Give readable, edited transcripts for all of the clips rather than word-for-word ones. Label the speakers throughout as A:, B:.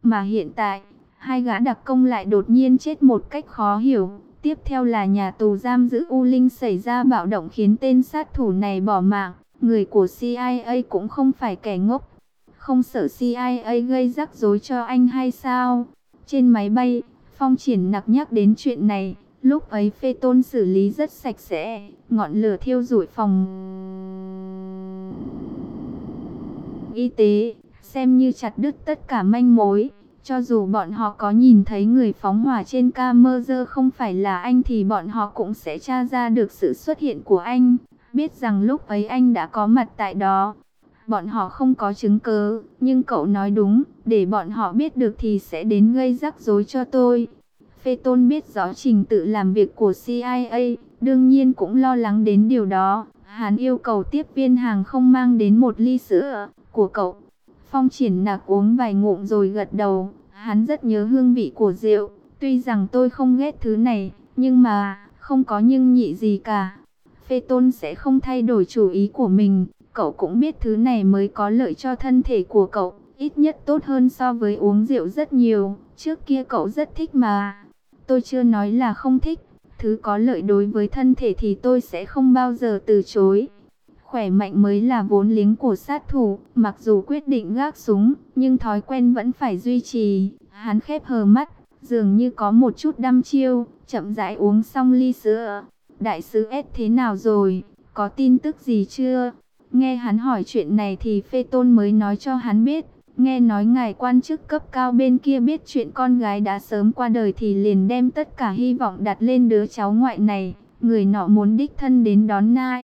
A: Mà hiện tại, hai gã đặc công lại đột nhiên chết một cách khó hiểu. Tiếp theo là nhà tù giam giữ U Linh xảy ra bạo động khiến tên sát thủ này bỏ mạng. Người của CIA cũng không phải kẻ ngốc. Không sợ CIA gây rắc rối cho anh hay sao? Trên máy bay, Phong Triển Nặc nhắc đến chuyện này. Lúc ấy Phê Tôn xử lý rất sạch sẽ. Ngọn lửa thiêu rụi phòng y tế, xem như chặt đứt tất cả manh mối. Cho dù bọn họ có nhìn thấy người phóng hỏa trên camera không phải là anh thì bọn họ cũng sẽ tra ra được sự xuất hiện của anh. Biết rằng lúc ấy anh đã có mặt tại đó. Bọn họ không có chứng cứ, nhưng cậu nói đúng, để bọn họ biết được thì sẽ đến gây rắc rối cho tôi. Phê Tôn biết rõ trình tự làm việc của CIA, đương nhiên cũng lo lắng đến điều đó. Hắn yêu cầu tiếp viên hàng không mang đến một ly sữa của cậu. Phong Triển Nặc uống vài ngụm rồi gật đầu. Hắn rất nhớ hương vị của rượu. Tuy rằng tôi không ghét thứ này, nhưng mà không có nhưng nhị gì cả. Phê Tôn sẽ không thay đổi chủ ý của mình. Cậu cũng biết thứ này mới có lợi cho thân thể của cậu. Ít nhất tốt hơn so với uống rượu rất nhiều. Trước kia cậu rất thích mà. Tôi chưa nói là không thích. Thứ có lợi đối với thân thể thì tôi sẽ không bao giờ từ chối. Khỏe mạnh mới là vốn liếng của sát thủ. Mặc dù quyết định gác súng, nhưng thói quen vẫn phải duy trì. Hắn khép hờ mắt, dường như có một chút đăm chiêu, chậm rãi uống xong ly sữa. Đại sứ S thế nào rồi? Có tin tức gì chưa? Nghe hắn hỏi chuyện này thì Phê Tôn mới nói cho hắn biết. Nghe nói ngài quan chức cấp cao bên kia biết chuyện con gái đã sớm qua đời thì liền đem tất cả hy vọng đặt lên đứa cháu ngoại này. Người nọ muốn đích thân đến đón Nai.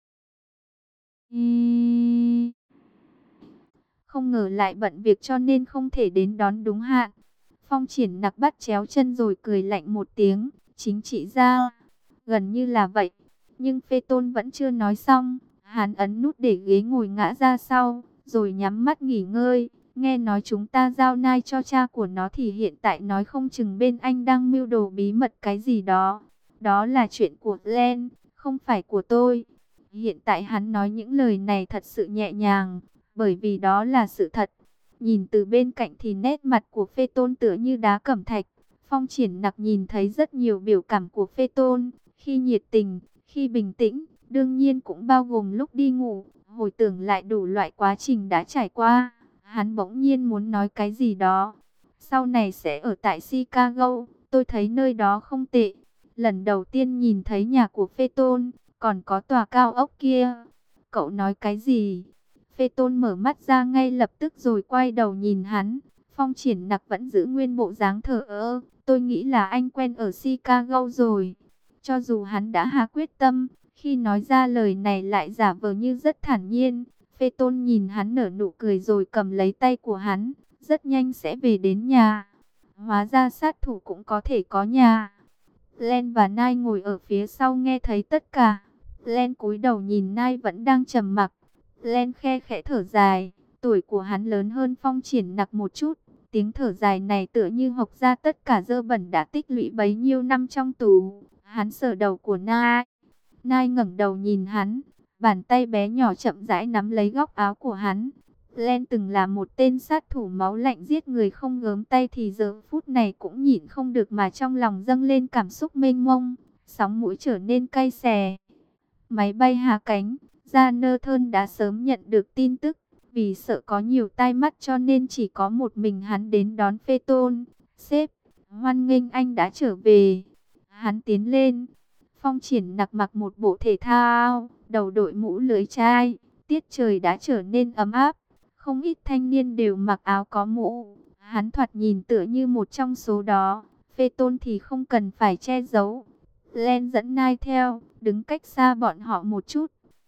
A: Không ngờ lại bận việc cho nên không thể đến đón đúng hạn. Phong Triển Nặc bắt chéo chân rồi cười lạnh một tiếng. Chính trị gia. Gần như là vậy. Nhưng Phê Tôn vẫn chưa nói xong. Hắn ấn nút để ghế ngồi ngã ra sau, rồi nhắm mắt nghỉ ngơi. Nghe nói chúng ta giao Nai cho cha của nó thì hiện tại nói không chừng bên anh đang mưu đồ bí mật cái gì đó. Đó là chuyện của Glenn, không phải của tôi. Hiện tại hắn nói những lời này thật sự nhẹ nhàng, bởi vì đó là sự thật. Nhìn từ bên cạnh thì nét mặt của Phê Tôn tựa như đá cẩm thạch. Phong Triển Nặc nhìn thấy rất nhiều biểu cảm của Phê Tôn, khi nhiệt tình, khi bình tĩnh, đương nhiên cũng bao gồm lúc đi ngủ. Hồi tưởng lại đủ loại quá trình đã trải qua, hắn bỗng nhiên muốn nói cái gì đó. Sau này sẽ ở tại Chicago, tôi thấy nơi đó không tệ. Lần đầu tiên nhìn thấy nhà của Phê Tôn, còn có tòa cao ốc kia. Cậu nói cái gì? Phê Tôn mở mắt ra ngay lập tức rồi quay đầu nhìn hắn. Phong Triển Nặc vẫn giữ nguyên bộ dáng thờ ơ. Tôi nghĩ là anh quen ở Chicago rồi. Cho dù hắn đã hạ quyết tâm, khi nói ra lời này lại giả vờ như rất thản nhiên. Phê Tôn nhìn hắn nở nụ cười rồi cầm lấy tay của hắn. Rất nhanh sẽ về đến nhà. Hóa ra sát thủ cũng có thể có nhà. Len và Nai ngồi ở phía sau nghe thấy tất cả. Len cúi đầu nhìn Nai vẫn đang trầm mặc. Len khe khẽ thở dài. Tuổi của hắn lớn hơn Phong Triển Nặc một chút. Tiếng thở dài này tựa như hộc ra tất cả dơ bẩn đã tích lũy bấy nhiêu năm trong tù. Hắn sờ đầu của Nai. Nai ngẩng đầu nhìn hắn. Bàn tay bé nhỏ chậm rãi nắm lấy góc áo của hắn. Len từng là một tên sát thủ máu lạnh giết người không gớm tay thì giờ phút này cũng nhịn không được mà trong lòng dâng lên cảm xúc mênh mông. Sóng mũi trở nên cay xè. Máy bay hạ cánh. Jonathan đã sớm nhận được tin tức. Vì sợ có nhiều tai mắt cho nên chỉ có một mình hắn đến đón Phê Tôn. Sếp, hoan nghênh anh đã trở về. Hắn tiến lên. Phong Triển Nặc mặc một bộ thể thao, đầu đội mũ lưới chai. Tiết trời đã trở nên ấm áp. Không ít thanh niên đều mặc áo có mũ. Hắn thoạt nhìn tựa như một trong số đó. Phê Tôn thì không cần phải che giấu. Len dẫn Nai theo, đứng cách xa bọn họ một chút.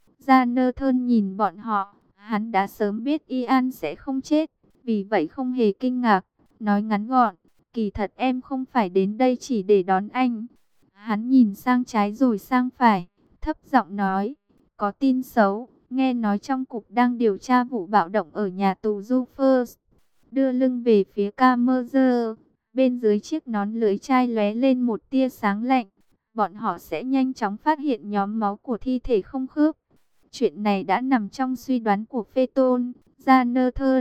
A: Jonathan nhìn bọn họ. Hắn đã sớm biết Ian sẽ không chết. Vì vậy không hề kinh ngạc. Nói ngắn gọn, kỳ thật em không phải đến đây chỉ để đón anh. Hắn nhìn sang trái rồi sang phải, thấp giọng nói, có tin xấu, nghe nói trong cục đang điều tra vụ bạo động ở nhà tù Dufers. Đưa lưng về phía camera, bên dưới chiếc nón lưới chai lóe lên một tia sáng lạnh. Bọn họ sẽ nhanh chóng phát hiện nhóm máu của thi thể không khớp. Chuyện này đã nằm trong suy đoán của Phê Tôn, Jonathan.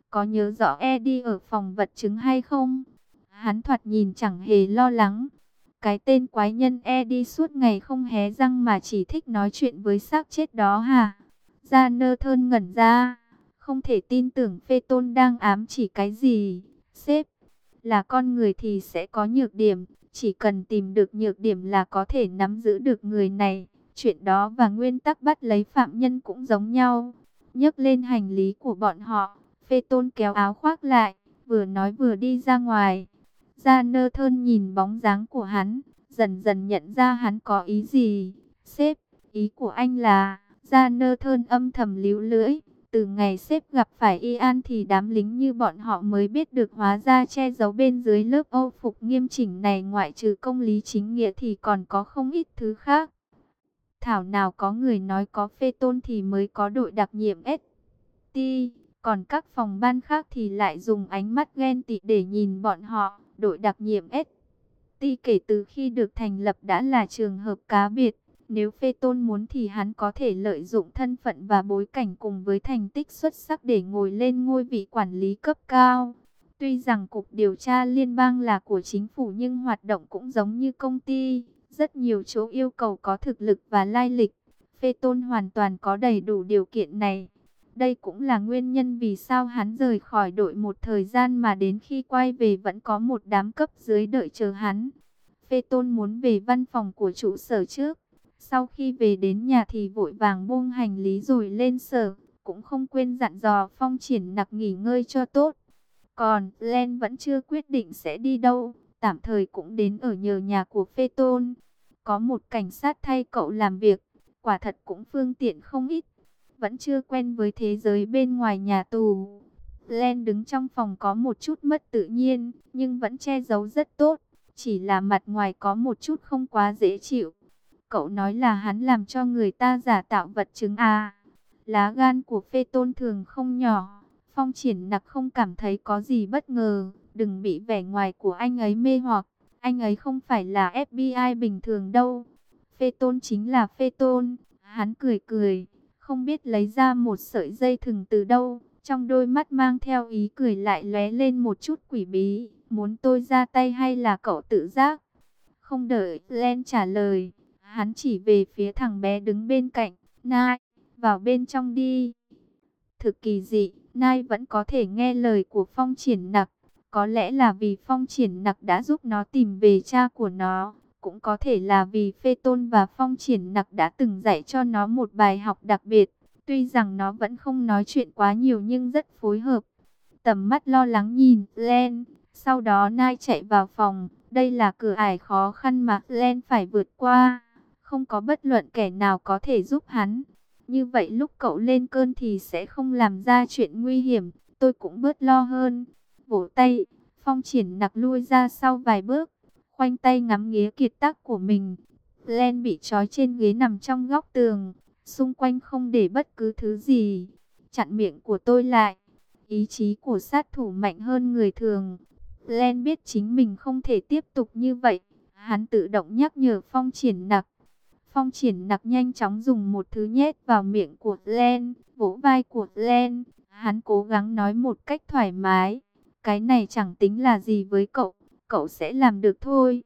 A: có nhớ rõ Eddie ở phòng vật chứng hay không? Hắn thoạt nhìn chẳng hề lo lắng. Cái tên quái nhân Eddie suốt ngày không hé răng mà chỉ thích nói chuyện với xác chết đó hả? Jonathan ngẩn ra, không thể tin tưởng Phaeton đang ám chỉ cái gì. Sếp, là con người thì sẽ có nhược điểm, chỉ cần tìm được nhược điểm là có thể nắm giữ được người này. Chuyện đó và nguyên tắc bắt lấy phạm nhân cũng giống nhau. Nhấc lên hành lý của bọn họ, Phaeton kéo áo khoác lại, vừa nói vừa đi ra ngoài. Jonathan nhìn bóng dáng của hắn, dần dần nhận ra hắn có ý gì. Sếp, ý của anh là... Jonathan âm thầm líu lưỡi. Từ ngày sếp gặp phải Ian thì đám lính như bọn họ mới biết được hóa ra che giấu bên dưới lớp âu phục nghiêm chỉnh này ngoại trừ công lý chính nghĩa thì còn có không ít thứ khác. Thảo nào có người nói có Phaeton thì mới có đội đặc nhiệm ST, còn các phòng ban khác thì lại dùng ánh mắt ghen tị để nhìn bọn họ. Đội đặc nhiệm ST kể từ khi được thành lập đã là trường hợp cá biệt. Nếu Phaeton muốn thì hắn có thể lợi dụng thân phận và bối cảnh cùng với thành tích xuất sắc để ngồi lên ngôi vị quản lý cấp cao. Tuy rằng Cục Điều tra Liên bang là của chính phủ nhưng hoạt động cũng giống như công ty. Rất nhiều chỗ yêu cầu có thực lực và lai lịch. Phaeton hoàn toàn có đầy đủ điều kiện này. Đây cũng là nguyên nhân vì sao hắn rời khỏi đội một thời gian mà đến khi quay về vẫn có một đám cấp dưới đợi chờ hắn. Phaeton muốn về văn phòng của trụ sở trước. Sau khi về đến nhà thì vội vàng buông hành lý rồi lên sở, cũng không quên dặn dò Phong Triển Nặc nghỉ ngơi cho tốt. Còn Len vẫn chưa quyết định sẽ đi đâu, tạm thời cũng đến ở nhờ nhà của Phaeton. Có một cảnh sát thay cậu làm việc, quả thật cũng phương tiện không ít. Vẫn chưa quen với thế giới bên ngoài nhà tù. Len đứng trong phòng có một chút mất tự nhiên, nhưng vẫn che giấu rất tốt. Chỉ là mặt ngoài có một chút không quá dễ chịu. Cậu nói là hắn làm cho người ta giả tạo vật chứng à? Lá gan của Phaeton thường không nhỏ. Phong Triển Nặc không cảm thấy có gì bất ngờ. Đừng bị vẻ ngoài của anh ấy mê hoặc. Anh ấy không phải là FBI bình thường đâu. Phaeton chính là Phaeton. Hắn cười cười, không biết lấy ra một sợi dây thừng từ đâu. Trong đôi mắt mang theo ý cười lại lóe lên một chút quỷ bí. Muốn tôi ra tay hay là cậu tự giác? Không đợi Len trả lời, hắn chỉ về phía thằng bé đứng bên cạnh. Nai, vào bên trong đi. Thực kỳ dị, Nai vẫn có thể nghe lời của Phong Triển Nặc. Có lẽ là vì Phong Triển Nặc đã giúp nó tìm về cha của nó. Cũng có thể là vì Phaeton và Phong Triển Nặc đã từng dạy cho nó một bài học đặc biệt. Tuy rằng nó vẫn không nói chuyện quá nhiều nhưng rất phối hợp. Tầm mắt lo lắng nhìn Len. Sau đó Nai chạy vào phòng. Đây là cửa ải khó khăn mà Len phải vượt qua. Không có bất luận kẻ nào có thể giúp hắn. Như vậy lúc cậu lên cơn thì sẽ không làm ra chuyện nguy hiểm. Tôi cũng bớt lo hơn. Vỗ tay, Phong Triển Nặc lui ra sau vài bước. Khoanh tay ngắm nghía kiệt tác của mình. Len bị trói trên ghế nằm trong góc tường. Xung quanh không để bất cứ thứ gì. Chặn miệng của tôi lại. Ý chí của sát thủ mạnh hơn người thường. Len biết chính mình không thể tiếp tục như vậy. Hắn tự động nhắc nhở Phong Triển Nặc. Phong Triển Nặc nhanh chóng dùng một thứ nhét vào miệng của Len, vỗ vai của Len. Hắn cố gắng nói một cách thoải mái. Cái này chẳng tính là gì với cậu, cậu sẽ làm được thôi.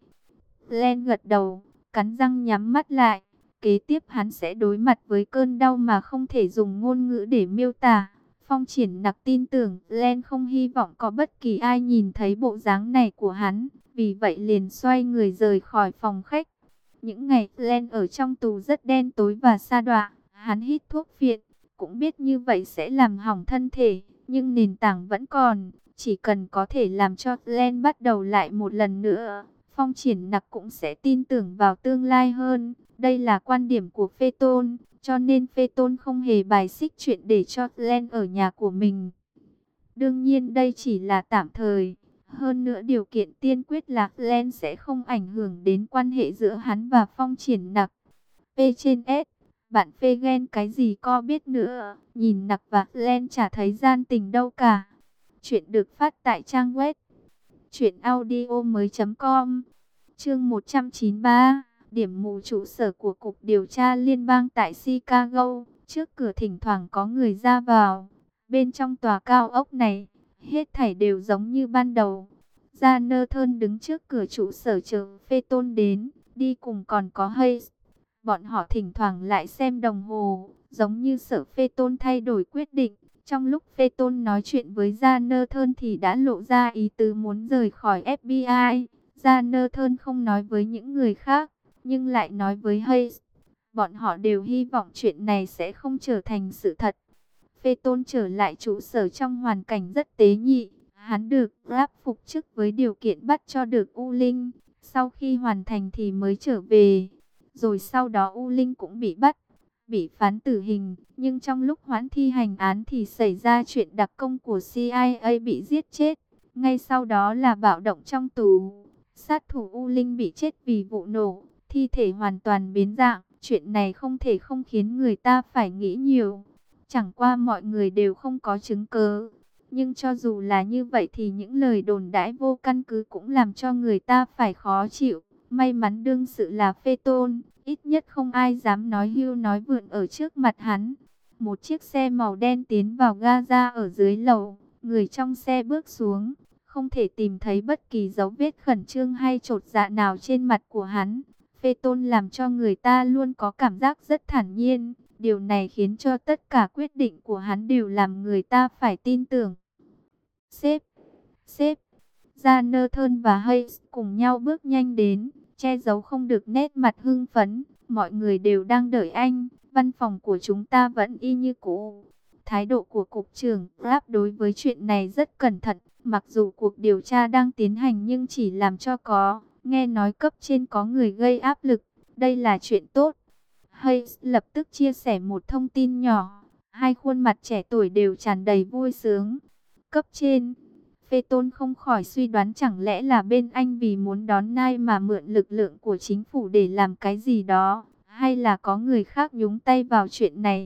A: Len gật đầu, cắn răng nhắm mắt lại. Kế tiếp hắn sẽ đối mặt với cơn đau mà không thể dùng ngôn ngữ để miêu tả. Phong Triển Nặc tin tưởng Len không hy vọng có bất kỳ ai nhìn thấy bộ dáng này của hắn. Vì vậy liền xoay người rời khỏi phòng khách. Những ngày Len ở trong tù rất đen tối và sa đọa. Hắn hít thuốc phiện, cũng biết như vậy sẽ làm hỏng thân thể. Nhưng nền tảng vẫn còn. Chỉ cần có thể làm cho Len bắt đầu lại một lần nữa, Phong Triển Nặc cũng sẽ tin tưởng vào tương lai hơn. Đây là quan điểm của Phaeton, cho nên Phaeton không hề bài xích chuyện để cho Len ở nhà của mình. Đương nhiên đây chỉ là tạm thời. Hơn nữa điều kiện tiên quyết là Len sẽ không ảnh hưởng đến quan hệ giữa hắn và Phong Triển Nặc. P trên S, bạn phê ghen cái gì co biết nữa. Nhìn Nặc và Len chả thấy gian tình đâu cả. Chuyện được phát tại trang web truyệnaudiomoi.com. Chương 193, điểm mù trụ sở của Cục Điều tra Liên bang tại Chicago. Trước cửa thỉnh thoảng có người ra vào. Bên trong tòa cao ốc này, Hết thảy đều giống như ban đầu. Gia Nơ Thơn đứng trước cửa trụ sở chờ Phê Tôn đến, đi cùng còn có Hayes. Bọn họ thỉnh thoảng lại xem đồng hồ, giống như sợ Phê Tôn thay đổi quyết định. Trong lúc Phê Tôn nói chuyện với Gia Nơ Thơn thì đã lộ ra ý tứ muốn rời khỏi FBI. Gia Nơ Thơn không nói với những người khác, nhưng lại nói với Hayes. Bọn họ đều hy vọng chuyện này sẽ không trở thành sự thật. Phê Tôn trở lại trụ sở trong hoàn cảnh rất tế nhị. Hắn được Grab phục chức với điều kiện bắt cho được U Linh. Sau khi hoàn thành thì mới trở về. Rồi sau đó U Linh cũng bị bắt, bị phán tử hình. Nhưng trong lúc hoãn thi hành án thì xảy ra chuyện đặc công của CIA bị giết chết. Ngay sau đó là bạo động trong tù. Sát thủ U Linh bị chết vì vụ nổ, thi thể hoàn toàn biến dạng. Chuyện này không thể không khiến người ta phải nghĩ nhiều. Chẳng qua mọi người đều không có chứng cứ. Nhưng cho dù là như vậy thì những lời đồn đãi vô căn cứ cũng làm cho người ta phải khó chịu. May mắn đương sự là Phê Tôn, ít nhất không ai dám nói hưu nói vượn ở trước mặt hắn. Một chiếc xe màu đen tiến vào Gaza ở dưới lầu, người trong xe bước xuống, không thể tìm thấy bất kỳ dấu vết khẩn trương hay chột dạ nào trên mặt của hắn. Phê Tôn làm cho người ta luôn có cảm giác rất thản nhiên. Điều này khiến cho tất cả quyết định của hắn đều làm người ta phải tin tưởng. Sếp, Jonathan và Hayes cùng nhau bước nhanh đến, che giấu không được nét mặt hưng phấn. Mọi người đều đang đợi anh, văn phòng của chúng ta vẫn y như cũ. Thái độ của Cục trưởng Grab đối với chuyện này rất cẩn thận, mặc dù cuộc điều tra đang tiến hành nhưng chỉ làm cho có. Nghe nói cấp trên có người gây áp lực, đây là chuyện tốt. Hayes lập tức chia sẻ một thông tin nhỏ, hai khuôn mặt trẻ tuổi đều tràn đầy vui sướng. Cấp trên, Phê Tôn không khỏi suy đoán chẳng lẽ là bên anh vì muốn đón Nai mà mượn lực lượng của chính phủ để làm cái gì đó, hay là có người khác nhúng tay vào chuyện này.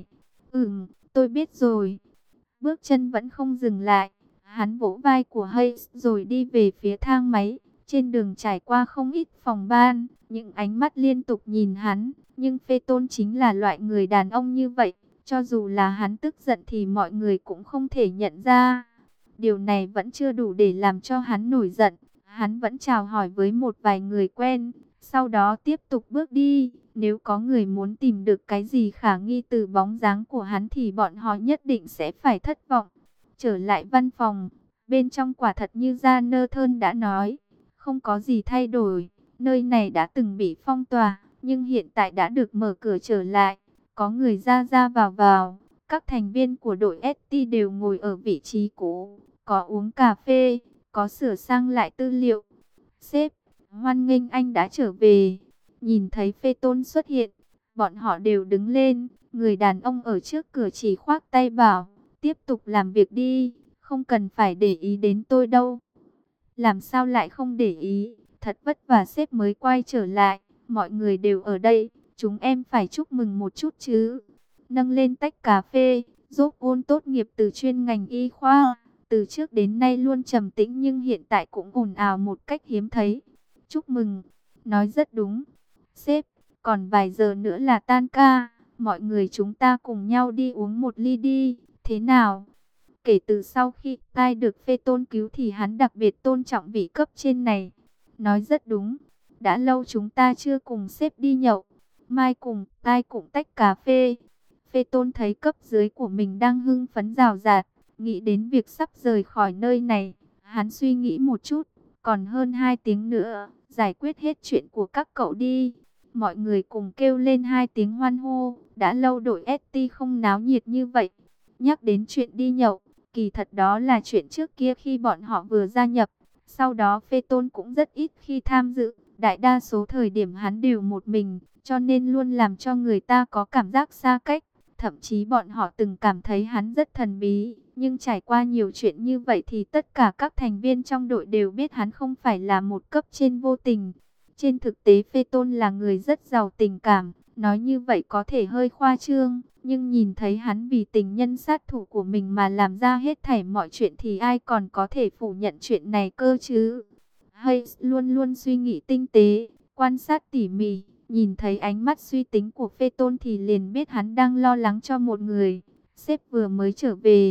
A: Tôi biết rồi. Bước chân vẫn không dừng lại, hắn vỗ vai của Hayes rồi đi về phía thang máy. Trên đường trải qua không ít phòng ban, những ánh mắt liên tục nhìn hắn. Nhưng Phê Tôn chính là loại người đàn ông như vậy, cho dù là hắn tức giận thì mọi người cũng không thể nhận ra. Điều này vẫn chưa đủ để làm cho hắn nổi giận. Hắn vẫn chào hỏi với một vài người quen, sau đó tiếp tục bước đi. Nếu có người muốn tìm được cái gì khả nghi từ bóng dáng của hắn thì bọn họ nhất định sẽ phải thất vọng. Trở lại văn phòng, bên trong quả thật như Jonathan đã nói, không có gì thay đổi. Nơi này đã từng bị phong tỏa, nhưng hiện tại đã được mở cửa trở lại. Có người ra ra vào vào. Các thành viên của đội ST đều ngồi ở vị trí cũ, có uống cà phê, có sửa sang lại tư liệu. Sếp, hoan nghênh anh đã trở về. Nhìn thấy Phê Tôn xuất hiện, bọn họ đều đứng lên. Người đàn ông ở trước cửa chỉ khoác tay bảo, tiếp tục làm việc đi, không cần phải để ý đến tôi đâu. Làm sao lại không để ý, thật vất vả sếp mới quay trở lại, mọi người đều ở đây, chúng em phải chúc mừng một chút chứ. Nâng lên tách cà phê, Jong-un tốt nghiệp từ chuyên ngành y khoa, từ trước đến nay luôn trầm tĩnh nhưng hiện tại cũng ồn ào một cách hiếm thấy. Chúc mừng, nói rất đúng. Sếp, còn vài giờ nữa là tan ca, mọi người chúng ta cùng nhau đi uống một ly đi, thế nào? Kể từ sau khi Tai được Phê Tôn cứu thì hắn đặc biệt tôn trọng vị cấp trên này. Nói rất đúng, đã lâu chúng ta chưa cùng sếp đi nhậu, mai cùng Tai cũng tách cà phê. Phê Tôn thấy cấp dưới của mình đang hưng phấn rào rạt, nghĩ đến việc sắp rời khỏi nơi này. Hắn suy nghĩ một chút, còn hơn 2 tiếng nữa, giải quyết hết chuyện của các cậu đi. Mọi người cùng kêu lên 2 tiếng hoan hô, đã lâu đội ST không náo nhiệt như vậy. Nhắc đến chuyện đi nhậu, kỳ thật đó là chuyện trước kia khi bọn họ vừa gia nhập. Sau đó Phê Tôn cũng rất ít khi tham dự, đại đa số thời điểm hắn đều một mình, cho nên luôn làm cho người ta có cảm giác xa cách. Thậm chí bọn họ từng cảm thấy hắn rất thần bí, nhưng trải qua nhiều chuyện như vậy thì tất cả các thành viên trong đội đều biết hắn không phải là một cấp trên vô tình. Trên thực tế Phê Tôn là người rất giàu tình cảm, nói như vậy có thể hơi khoa trương, nhưng nhìn thấy hắn vì tình nhân sát thủ của mình mà làm ra hết thảy mọi chuyện thì ai còn có thể phủ nhận chuyện này cơ chứ. Hayes luôn luôn suy nghĩ tinh tế, quan sát tỉ mỉ. Nhìn thấy ánh mắt suy tính của Phê Tôn thì liền biết hắn đang lo lắng cho một người. Sếp vừa mới trở về,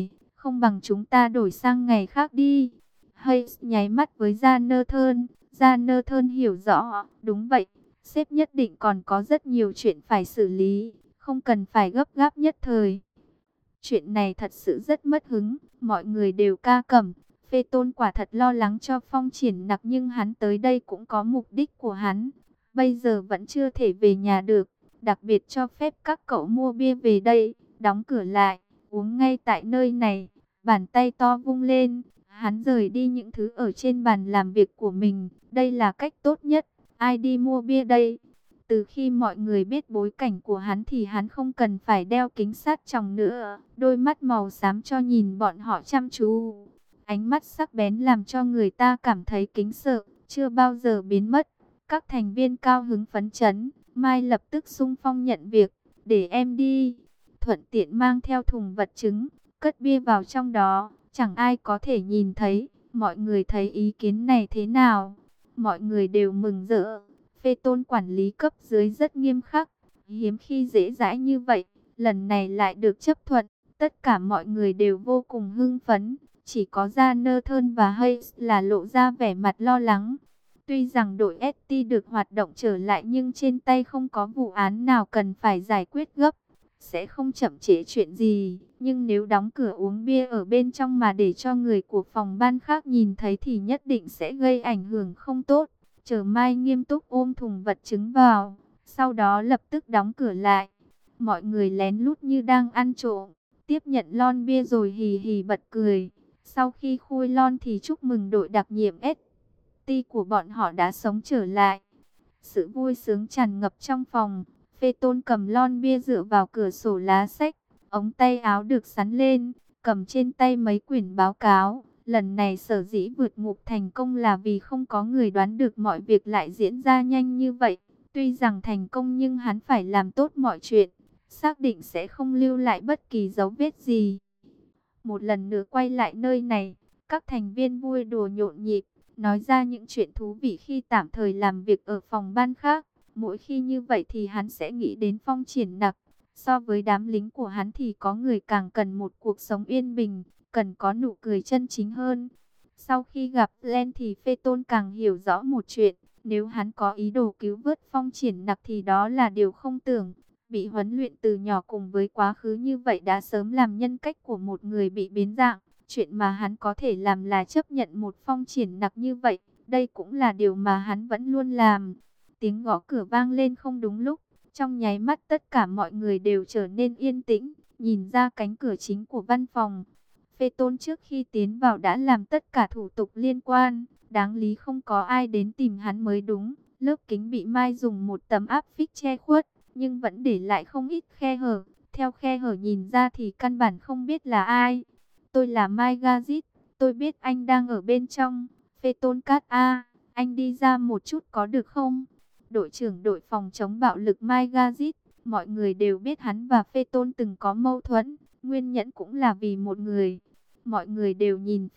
A: không bằng chúng ta đổi sang ngày khác đi. Hayes nháy mắt với Jonathan. Jonathan hiểu rõ, đúng vậy, sếp nhất định còn có rất nhiều chuyện phải xử lý, không cần phải gấp gáp nhất thời. Chuyện này thật sự rất mất hứng, mọi người đều ca cẩm. Phê Tôn quả thật lo lắng cho Phong Triển Nặc, nhưng hắn tới đây cũng có mục đích của hắn. Bây giờ vẫn chưa thể về nhà được, đặc biệt cho phép các cậu mua bia về đây, đóng cửa lại, uống ngay tại nơi này. Bàn tay to vung lên, hắn rời đi những thứ ở trên bàn làm việc của mình. Đây là cách tốt nhất, ai đi mua bia đây? Từ khi mọi người biết bối cảnh của hắn thì hắn không cần phải đeo kính sát tròng nữa. Đôi mắt màu xám cho nhìn bọn họ chăm chú. Ánh mắt sắc bén làm cho người ta cảm thấy kính sợ, chưa bao giờ biến mất. Các thành viên cao hứng phấn chấn, Mai lập tức xung phong nhận việc, để em đi. Thuận tiện mang theo thùng vật chứng, cất bia vào trong đó, chẳng ai có thể nhìn thấy. Mọi người thấy ý kiến này thế nào? Mọi người đều mừng rỡ. Phê Tôn quản lý cấp dưới rất nghiêm khắc, hiếm khi dễ dãi như vậy, lần này lại được chấp thuận. Tất cả mọi người đều vô cùng hưng phấn, chỉ có Jonathan và Hayes là lộ ra vẻ mặt lo lắng. Tuy rằng đội ST được hoạt động trở lại nhưng trên tay không có vụ án nào cần phải giải quyết gấp, sẽ không chậm trễ chuyện gì. Nhưng nếu đóng cửa uống bia ở bên trong mà để cho người của phòng ban khác nhìn thấy thì nhất định sẽ gây ảnh hưởng không tốt. Chờ Mai nghiêm túc ôm thùng vật chứng vào, sau đó lập tức đóng cửa lại. Mọi người lén lút như đang ăn trộm, tiếp nhận lon bia rồi hì hì bật cười. Sau khi khui lon thì chúc mừng đội đặc nhiệm ST của bọn họ đã sống trở lại. Sự vui sướng tràn ngập trong phòng. Phê Tôn cầm lon bia dựa vào cửa sổ lá sách, ống tay áo được xắn lên, cầm trên tay mấy quyển báo cáo. Lần này sở dĩ vượt ngục thành công là vì không có người đoán được mọi việc lại diễn ra nhanh như vậy. Tuy rằng thành công nhưng hắn phải làm tốt mọi chuyện, xác định sẽ không lưu lại bất kỳ dấu vết gì. Một lần nữa quay lại nơi này, các thành viên vui đùa nhộn nhịp, nói ra những chuyện thú vị khi tạm thời làm việc ở phòng ban khác. Mỗi khi như vậy thì hắn sẽ nghĩ đến Phong Triển Nặc. So với đám lính của hắn thì có người càng cần một cuộc sống yên bình, cần có nụ cười chân chính hơn. Sau khi gặp Len thì Phê Tôn càng hiểu rõ một chuyện, nếu hắn có ý đồ cứu vớt Phong Triển Nặc thì đó là điều không tưởng. Bị huấn luyện từ nhỏ cùng với quá khứ như vậy đã sớm làm nhân cách của một người bị biến dạng. Chuyện mà hắn có thể làm là chấp nhận một Phong Triển Nặc như vậy. Đây cũng là điều mà hắn vẫn luôn làm. Tiếng gõ cửa vang lên không đúng lúc. Trong nháy mắt tất cả mọi người đều trở nên yên tĩnh, nhìn ra cánh cửa chính của văn phòng. Phê Tôn trước khi tiến vào đã làm tất cả thủ tục liên quan. Đáng lý không có ai đến tìm hắn mới đúng. Lớp kính bị Mai dùng một tấm áp phích che khuất, nhưng vẫn để lại không ít khe hở. Theo khe hở nhìn ra thì căn bản không biết là ai. Tôi là Mai Gazit, tôi biết anh đang ở bên trong. Phê Tôn Cát A, anh đi ra một chút có được không? Đội trưởng đội phòng chống bạo lực Mai Gazit, mọi người đều biết hắn và Phê Tôn từng có mâu thuẫn, nguyên nhân cũng là vì một người. Mọi người đều nhìn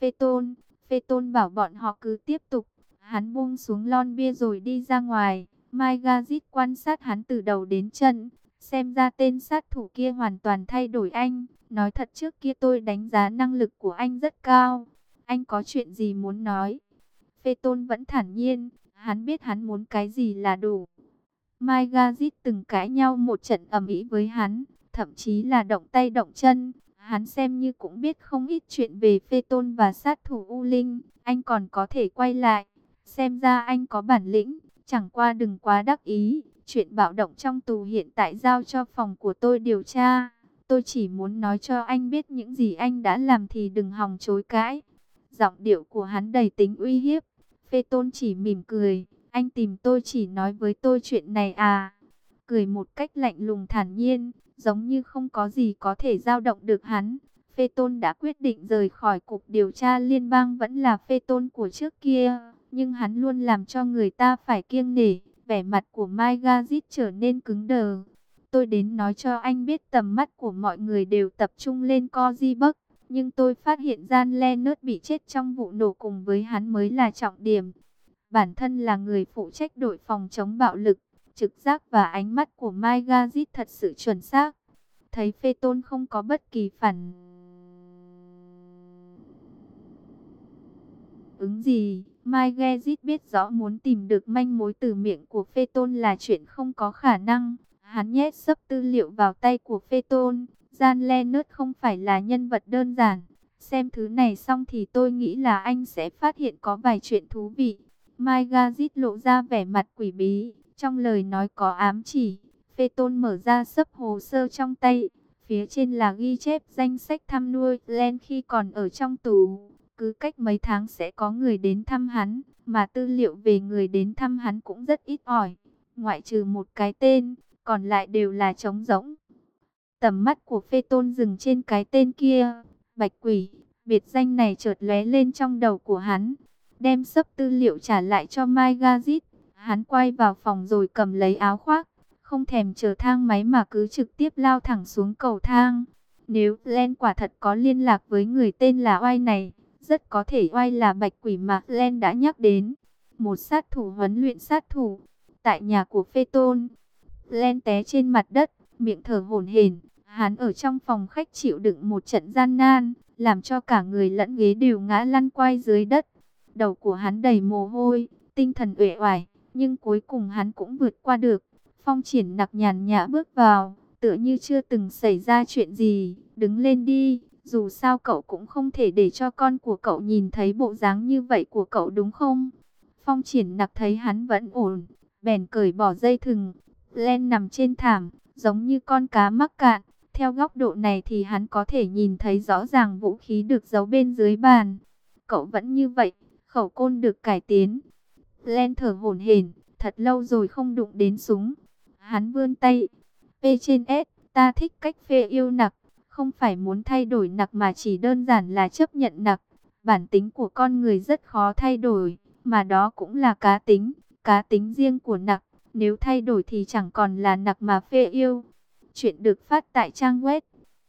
A: Phê Tôn bảo bọn họ cứ tiếp tục. Hắn buông xuống lon bia rồi đi ra ngoài. Mai Gazit quan sát hắn từ đầu đến chân, xem ra tên sát thủ kia hoàn toàn thay đổi anh. Nói thật trước kia tôi đánh giá năng lực của anh rất cao. Anh có chuyện gì muốn nói? Phê Tôn vẫn thản nhiên, hắn biết hắn muốn cái gì là đủ. Mai Gazit từng cãi nhau một trận ầm ĩ với hắn, thậm chí là động tay động chân. Hắn xem như cũng biết không ít chuyện về Phê Tôn và sát thủ U Linh. Anh còn có thể quay lại. Xem ra anh có bản lĩnh, chẳng qua đừng quá đắc ý. Chuyện bạo động trong tù hiện tại giao cho phòng của tôi điều tra. Tôi chỉ muốn nói cho anh biết những gì anh đã làm thì đừng hòng chối cãi. Giọng điệu của hắn đầy tính uy hiếp. Phê Tôn chỉ mỉm cười. Anh tìm tôi chỉ nói với tôi chuyện này à? Cười một cách lạnh lùng thản nhiên, giống như không có gì có thể dao động được hắn. Phê Tôn đã quyết định rời khỏi cục điều tra liên bang vẫn là Phê Tôn của trước kia, nhưng hắn luôn làm cho người ta phải kiêng nể. Vẻ mặt của Mai Gazit trở nên cứng đờ. Tôi đến nói cho anh biết tầm mắt của mọi người đều tập trung lên Cozy Buck, nhưng tôi phát hiện Jan Leonard bị chết trong vụ nổ cùng với hắn mới là trọng điểm. Bản thân là người phụ trách đội phòng chống bạo lực, trực giác và ánh mắt của Mai Gazit thật sự chuẩn xác. Thấy Phê Tôn không có bất kỳ phản ứng gì? Mai Gezit biết rõ muốn tìm được manh mối từ miệng của Phê Tôn là chuyện không có khả năng. Hắn nhét xấp tư liệu vào tay của Phê Tôn. Gian Leonard không phải là nhân vật đơn giản. Xem thứ này xong thì tôi nghĩ là anh sẽ phát hiện có vài chuyện thú vị. Mai Gezit lộ ra vẻ mặt quỷ bí. Trong lời nói có ám chỉ. Phê Tôn mở ra xấp hồ sơ trong tay. Phía trên là ghi chép danh sách thăm nuôi Len khi còn ở trong tù. Cứ cách mấy tháng sẽ có người đến thăm hắn, mà tư liệu về người đến thăm hắn cũng rất ít ỏi. Ngoại trừ một cái tên, còn lại đều là trống rỗng. Tầm mắt của Phê Tôn dừng trên cái tên kia, Bạch Quỷ. Biệt danh này chợt lóe lên trong đầu của hắn. Đem xấp tư liệu trả lại cho Mai Gazit. Hắn quay vào phòng rồi cầm lấy áo khoác. Không thèm chờ thang máy mà cứ trực tiếp lao thẳng xuống cầu thang. Nếu Len quả thật có liên lạc với người tên là Oai này, rất có thể Oai là Bạch Quỷ mà Len đã nhắc đến. Một sát thủ huấn luyện sát thủ. Tại nhà của Phê Tôn, Len té trên mặt đất, miệng thở hổn hển. Hắn ở trong phòng khách chịu đựng một trận gian nan, làm cho cả người lẫn ghế đều ngã lăn quay dưới đất. Đầu của hắn đầy mồ hôi, tinh thần uể oải, nhưng cuối cùng hắn cũng vượt qua được. Phong Triển Nặc nhàn nhã bước vào, tựa như chưa từng xảy ra chuyện gì. Đứng lên đi, dù sao cậu cũng không thể để cho con của cậu nhìn thấy bộ dáng như vậy của cậu đúng không? Phong Triển Nặc thấy hắn vẫn ổn, bèn cởi bỏ dây thừng. Len nằm trên thảm, giống như con cá mắc cạn. Theo góc độ này thì hắn có thể nhìn thấy rõ ràng vũ khí được giấu bên dưới bàn. Cậu vẫn như vậy, khẩu côn được cải tiến. Len thở hổn hển, thật lâu rồi không đụng đến súng. Hắn vươn tay. P trên S, ta thích cách Phê yêu Nặc. Không phải muốn thay đổi Nặc mà chỉ đơn giản là chấp nhận Nặc. Bản tính của con người rất khó thay đổi, mà đó cũng là cá tính riêng của Nặc. Nếu thay đổi thì chẳng còn là Nặc mà Phê yêu. Chuyện được phát tại trang web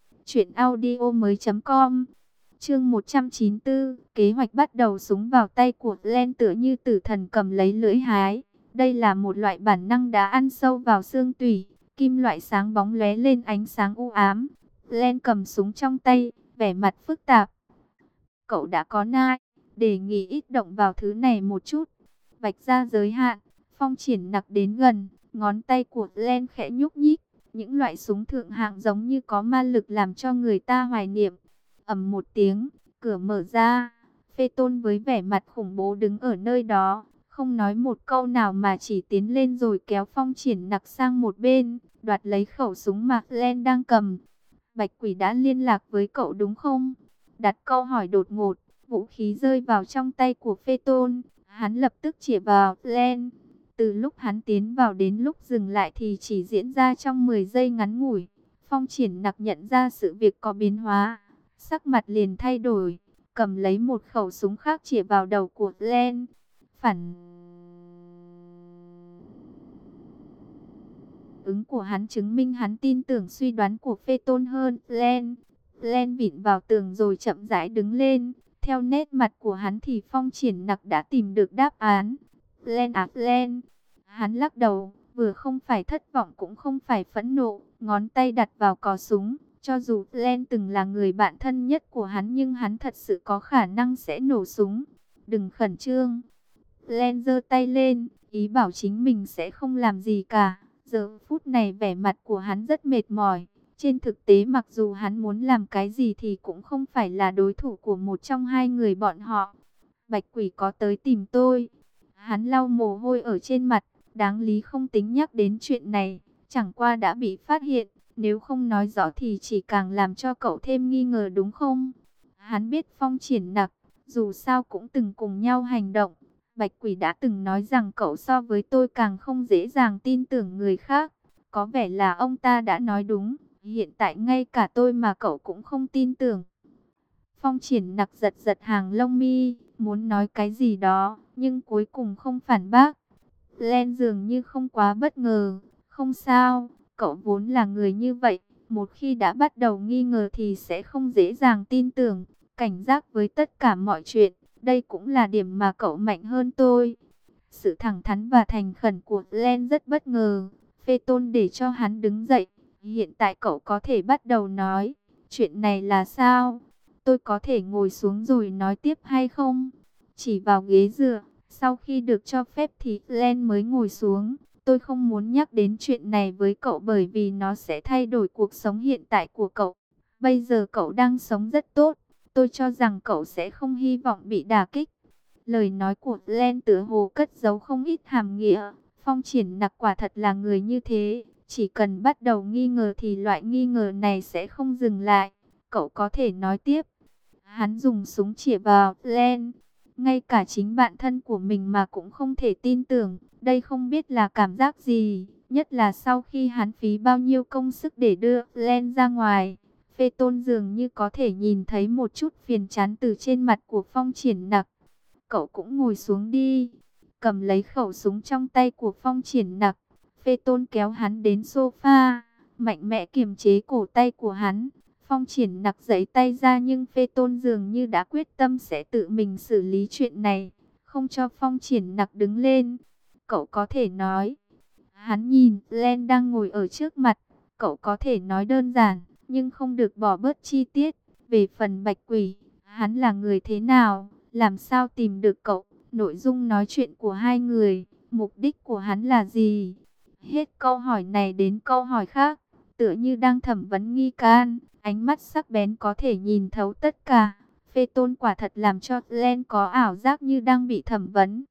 A: truyệnaudiomoi.com. Chương 194, kế hoạch bắt đầu. Súng vào tay của Len tựa như tử thần cầm lấy lưỡi hái. Đây là một loại bản năng đã ăn sâu vào xương tủy. Kim loại sáng bóng lóe lên ánh sáng u ám. Len cầm súng trong tay, vẻ mặt phức tạp. Cậu đã có nai, đề nghị ít động vào thứ này một chút. Vạch ra giới hạn. Phong Triển Nặc đến gần, ngón tay của Len khẽ nhúc nhích. Những loại súng thượng hạng giống như có ma lực làm cho người ta hoài niệm. Ầm một tiếng, cửa mở ra. Phê Tôn với vẻ mặt khủng bố đứng ở nơi đó, không nói một câu nào mà chỉ tiến lên rồi kéo Phong Triển Nặc sang một bên, đoạt lấy khẩu súng mà Len đang cầm. Bạch Quỷ đã liên lạc với cậu đúng không? Đặt câu hỏi đột ngột, vũ khí rơi vào trong tay của Phê Tôn. Hắn lập tức chĩa vào Len. Từ lúc hắn tiến vào đến lúc dừng lại thì chỉ diễn ra trong 10 giây ngắn ngủi. Phong Triển Nặc nhận ra sự việc có biến hóa, sắc mặt liền thay đổi, cầm lấy một khẩu súng khác chĩa vào đầu của Len. Phản ứng của hắn chứng minh hắn tin tưởng suy đoán của Phê Tôn hơn Len. Len vịn vào tường rồi chậm rãi đứng lên. Theo nét mặt của hắn thì Phong Triển Nặc đã tìm được đáp án. Len à Len. Hắn lắc đầu, vừa không phải thất vọng cũng không phải phẫn nộ, ngón tay đặt vào cò súng. Cho dù Len từng là người bạn thân nhất của hắn nhưng hắn thật sự có khả năng sẽ nổ súng. Đừng khẩn trương. Len giơ tay lên, ý bảo chính mình sẽ không làm gì cả. Giờ phút này vẻ mặt của hắn rất mệt mỏi. Trên thực tế mặc dù hắn muốn làm cái gì thì cũng không phải là đối thủ của một trong hai người bọn họ. Bạch Quỷ có tới tìm tôi. Hắn lau mồ hôi ở trên mặt, đáng lý không tính nhắc đến chuyện này, chẳng qua đã bị phát hiện. Nếu không nói rõ thì chỉ càng làm cho cậu thêm nghi ngờ đúng không? Hắn biết Phong Triển Nặc, dù sao cũng từng cùng nhau hành động. Bạch Quỷ đã từng nói rằng cậu so với tôi càng không dễ dàng tin tưởng người khác. Có vẻ là ông ta đã nói đúng, hiện tại ngay cả tôi mà cậu cũng không tin tưởng. Phong Triển Nặc giật giật hàng lông mi, muốn nói cái gì đó, nhưng cuối cùng không phản bác. Len dường như không quá bất ngờ, không sao, cậu vốn là người như vậy, một khi đã bắt đầu nghi ngờ thì sẽ không dễ dàng tin tưởng, cảnh giác với tất cả mọi chuyện, đây cũng là điểm mà cậu mạnh hơn tôi. Sự thẳng thắn và thành khẩn của Len rất bất ngờ, Phê Tôn để cho hắn đứng dậy, hiện tại cậu có thể bắt đầu nói, chuyện này là sao? Tôi có thể ngồi xuống rồi nói tiếp hay không? chỉ vào ghế dựa. Sau khi được cho phép thì Len mới ngồi xuống. Tôi không muốn nhắc đến chuyện này với cậu bởi vì nó sẽ thay đổi cuộc sống hiện tại của cậu. Bây giờ cậu đang sống rất tốt. Tôi cho rằng cậu sẽ không hy vọng bị đả kích. Lời nói của Len tựa hồ cất giấu không ít hàm nghĩa. Phong Triển Nặc quả thật là người như thế. Chỉ cần bắt đầu nghi ngờ thì loại nghi ngờ này sẽ không dừng lại. Cậu có thể nói tiếp. Hắn dùng súng chĩa vào Len. Ngay cả chính bản thân của mình mà cũng không thể tin tưởng. Đây không biết là cảm giác gì. Nhất là sau khi hắn phí bao nhiêu công sức để đưa Len ra ngoài. Phê Tôn dường như có thể nhìn thấy một chút phiền chán từ trên mặt của Phong Triển Nặc. Cậu cũng ngồi xuống đi. Cầm lấy khẩu súng trong tay của Phong Triển Nặc. Phê Tôn kéo hắn đến sofa. Mạnh mẽ kiềm chế cổ tay của hắn. Phong Triển Nặc giãy tay ra nhưng Phê Tôn dường như đã quyết tâm sẽ tự mình xử lý chuyện này. Không cho Phong Triển Nặc đứng lên. Cậu có thể nói. Hắn nhìn Len đang ngồi ở trước mặt. Cậu có thể nói đơn giản, nhưng không được bỏ bớt chi tiết. Về phần Bạch Quỷ, hắn là người thế nào, làm sao tìm được cậu, nội dung nói chuyện của hai người, mục đích của hắn là gì. Hết câu hỏi này đến câu hỏi khác, tựa như đang thẩm vấn nghi can, ánh mắt sắc bén có thể nhìn thấu tất cả. Phê Tôn quả thật làm cho Len có ảo giác như đang bị thẩm vấn.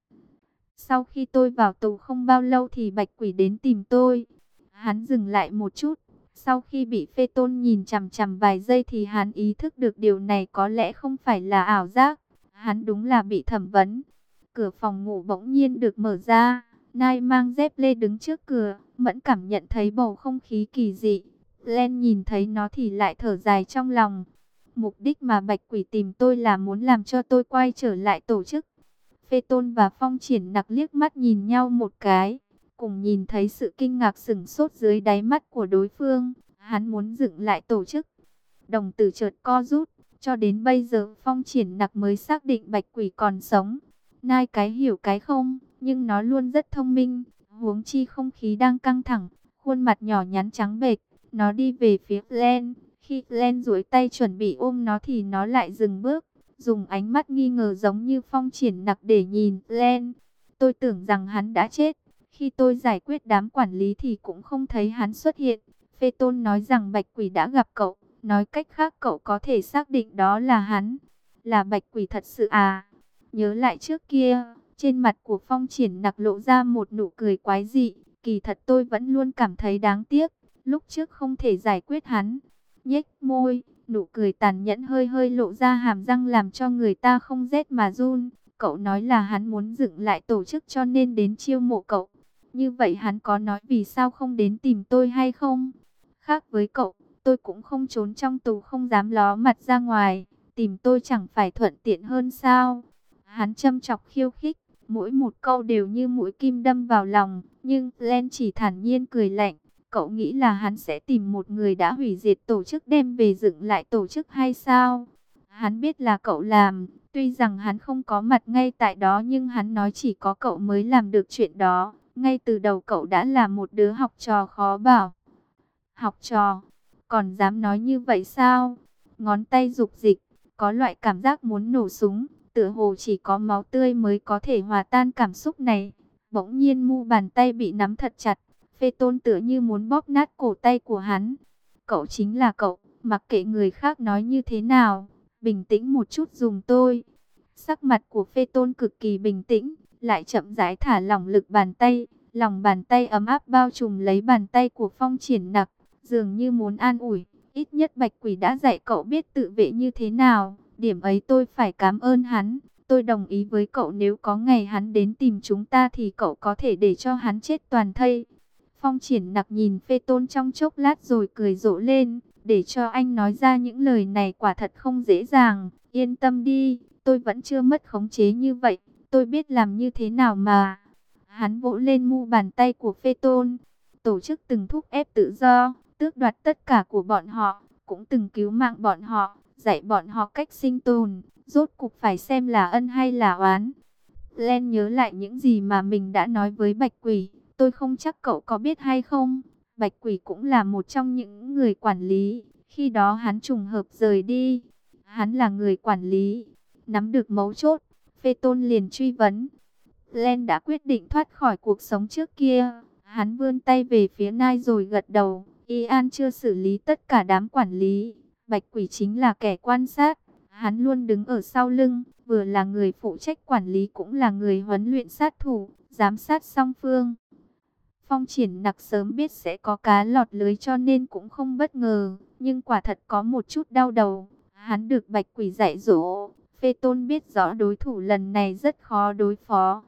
A: Sau khi tôi vào tù không bao lâu thì Bạch Quỷ đến tìm tôi. Hắn dừng lại một chút. Sau khi bị Phê Tôn nhìn chằm chằm vài giây thì hắn ý thức được điều này có lẽ không phải là ảo giác. Hắn đúng là bị thẩm vấn. Cửa phòng ngủ bỗng nhiên được mở ra. Nai mang dép lê đứng trước cửa. Mẫn cảm nhận thấy bầu không khí kỳ dị. Len nhìn thấy nó thì lại thở dài trong lòng. Mục đích mà Bạch Quỷ tìm tôi là muốn làm cho tôi quay trở lại tổ chức. Phê Tôn và Phong Triển Nặc liếc mắt nhìn nhau một cái, cùng nhìn thấy sự kinh ngạc sửng sốt dưới đáy mắt của đối phương. Hắn muốn dựng lại tổ chức. Đồng tử chợt co rút, cho đến bây giờ Phong Triển Nặc mới xác định Bạch Quỷ còn sống. Nai cái hiểu cái không, nhưng nó luôn rất thông minh. Huống chi không khí đang căng thẳng, khuôn mặt nhỏ nhắn trắng bệch, nó đi về phía Len. Khi Len duỗi tay chuẩn bị ôm nó thì nó lại dừng bước, dùng ánh mắt nghi ngờ giống như Phong Triển Nặc để nhìn Len. Tôi tưởng rằng hắn đã chết. Khi tôi giải quyết đám quản lý thì cũng không thấy hắn xuất hiện. Phê Tôn nói rằng Bạch Quỷ đã gặp cậu. Nói cách khác cậu có thể xác định đó là hắn. Là Bạch Quỷ thật sự à? Nhớ lại trước kia, trên mặt của Phong Triển Nặc lộ ra một nụ cười quái dị. Kỳ thật tôi vẫn luôn cảm thấy đáng tiếc. Lúc trước không thể giải quyết hắn. Nhếch môi, nụ cười tàn nhẫn hơi hơi lộ ra hàm răng làm cho người ta không rét mà run. Cậu nói là hắn muốn dựng lại tổ chức cho nên đến chiêu mộ cậu. Như vậy hắn có nói vì sao không đến tìm tôi hay không? Khác với cậu, tôi cũng không trốn trong tù không dám ló mặt ra ngoài. Tìm tôi chẳng phải thuận tiện hơn sao? Hắn châm chọc khiêu khích, mỗi một câu đều như mũi kim đâm vào lòng. Nhưng Len chỉ thản nhiên cười lạnh. Cậu nghĩ là hắn sẽ tìm một người đã hủy diệt tổ chức đem về dựng lại tổ chức hay sao? Hắn biết là cậu làm, tuy rằng hắn không có mặt ngay tại đó nhưng hắn nói chỉ có cậu mới làm được chuyện đó. Ngay từ đầu cậu đã là một đứa học trò khó bảo. Học trò, còn dám nói như vậy sao? Ngón tay dục dịch, có loại cảm giác muốn nổ súng, tựa hồ chỉ có máu tươi mới có thể hòa tan cảm xúc này. Bỗng nhiên mu bàn tay bị nắm thật chặt. Phê Tôn tựa như muốn bóp nát cổ tay của hắn. Cậu chính là cậu, mặc kệ người khác nói như thế nào, bình tĩnh một chút dùm tôi. Sắc mặt của Phê Tôn cực kỳ bình tĩnh, lại chậm rãi thả lỏng lực bàn tay. Lòng bàn tay ấm áp bao trùm lấy bàn tay của Phong Triển Nặc, dường như muốn an ủi. Ít nhất Bạch Quỷ đã dạy cậu biết tự vệ như thế nào, điểm ấy tôi phải cảm ơn hắn. Tôi đồng ý với cậu nếu có ngày hắn đến tìm chúng ta thì cậu có thể để cho hắn chết toàn thây. Phong Triển Nặc nhìn Phê Tôn trong chốc lát rồi cười rộ lên, để cho anh nói ra những lời này quả thật không dễ dàng. Yên tâm đi, tôi vẫn chưa mất khống chế như vậy, tôi biết làm như thế nào mà. Hắn vỗ lên mu bàn tay của Phê Tôn. Tổ chức từng thúc ép tự do, tước đoạt tất cả của bọn họ, cũng từng cứu mạng bọn họ, dạy bọn họ cách sinh tồn. Rốt cục phải xem là ân hay là oán. Len nhớ lại những gì mà mình đã nói với Bạch Quỷ. Tôi không chắc cậu có biết hay không, Bạch Quỷ cũng là một trong những người quản lý. Khi đó hắn trùng hợp rời đi. Hắn là người quản lý, nắm được mấu chốt. Phê Tôn liền truy vấn. Len đã quyết định thoát khỏi cuộc sống trước kia. Hắn vươn tay về phía Nai rồi gật đầu. Ian chưa xử lý tất cả đám quản lý. Bạch Quỷ chính là kẻ quan sát. Hắn luôn đứng ở sau lưng, vừa là người phụ trách quản lý cũng là người huấn luyện sát thủ, giám sát song phương. Phong Triển Nặc sớm biết sẽ có cá lọt lưới cho nên cũng không bất ngờ, nhưng quả thật có một chút đau đầu. Hắn được Bạch Quỷ dạy dỗ, Phê Tôn biết rõ đối thủ lần này rất khó đối phó.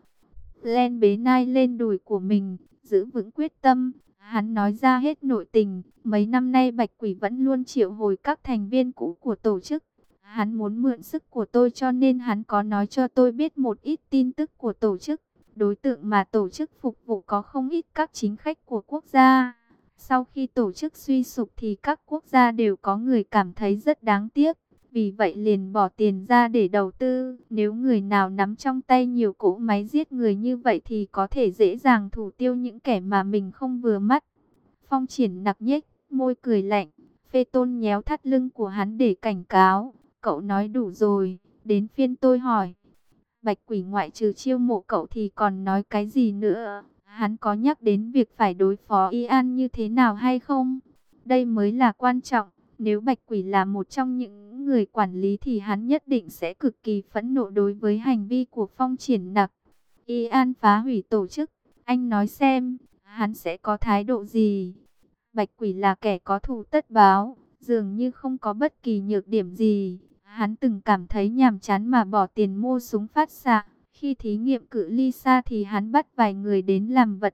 A: Len bế Nai lên đùi của mình, giữ vững quyết tâm. Hắn nói ra hết nội tình. Mấy năm nay Bạch Quỷ vẫn luôn triệu hồi các thành viên cũ của tổ chức. Hắn muốn mượn sức của tôi cho nên hắn có nói cho tôi biết một ít tin tức của tổ chức. Đối tượng mà tổ chức phục vụ có không ít các chính khách của quốc gia. Sau khi tổ chức suy sụp thì các quốc gia đều có người cảm thấy rất đáng tiếc. Vì vậy liền bỏ tiền ra để đầu tư. Nếu người nào nắm trong tay nhiều cỗ máy giết người như vậy thì có thể dễ dàng thủ tiêu những kẻ mà mình không vừa mắt. Phong Triển Nặc nhếch môi cười lạnh. Phê Tôn nhéo thắt lưng của hắn để cảnh cáo. Cậu nói đủ rồi, đến phiên tôi hỏi. Bạch Quỷ ngoại trừ chiêu mộ cậu thì còn nói cái gì nữa? Hắn có nhắc đến việc phải đối phó Ian như thế nào hay không? Đây mới là quan trọng. Nếu Bạch Quỷ là một trong những người quản lý thì hắn nhất định sẽ cực kỳ phẫn nộ đối với hành vi của Phong Triển Nặc. Ian phá hủy tổ chức, anh nói xem, hắn sẽ có thái độ gì? Bạch Quỷ là kẻ có thù tất báo, dường như không có bất kỳ nhược điểm gì. Hắn từng cảm thấy nhàm chán mà bỏ tiền mua súng phát xạ. Khi thí nghiệm cự ly xa thì hắn bắt vài người đến làm vật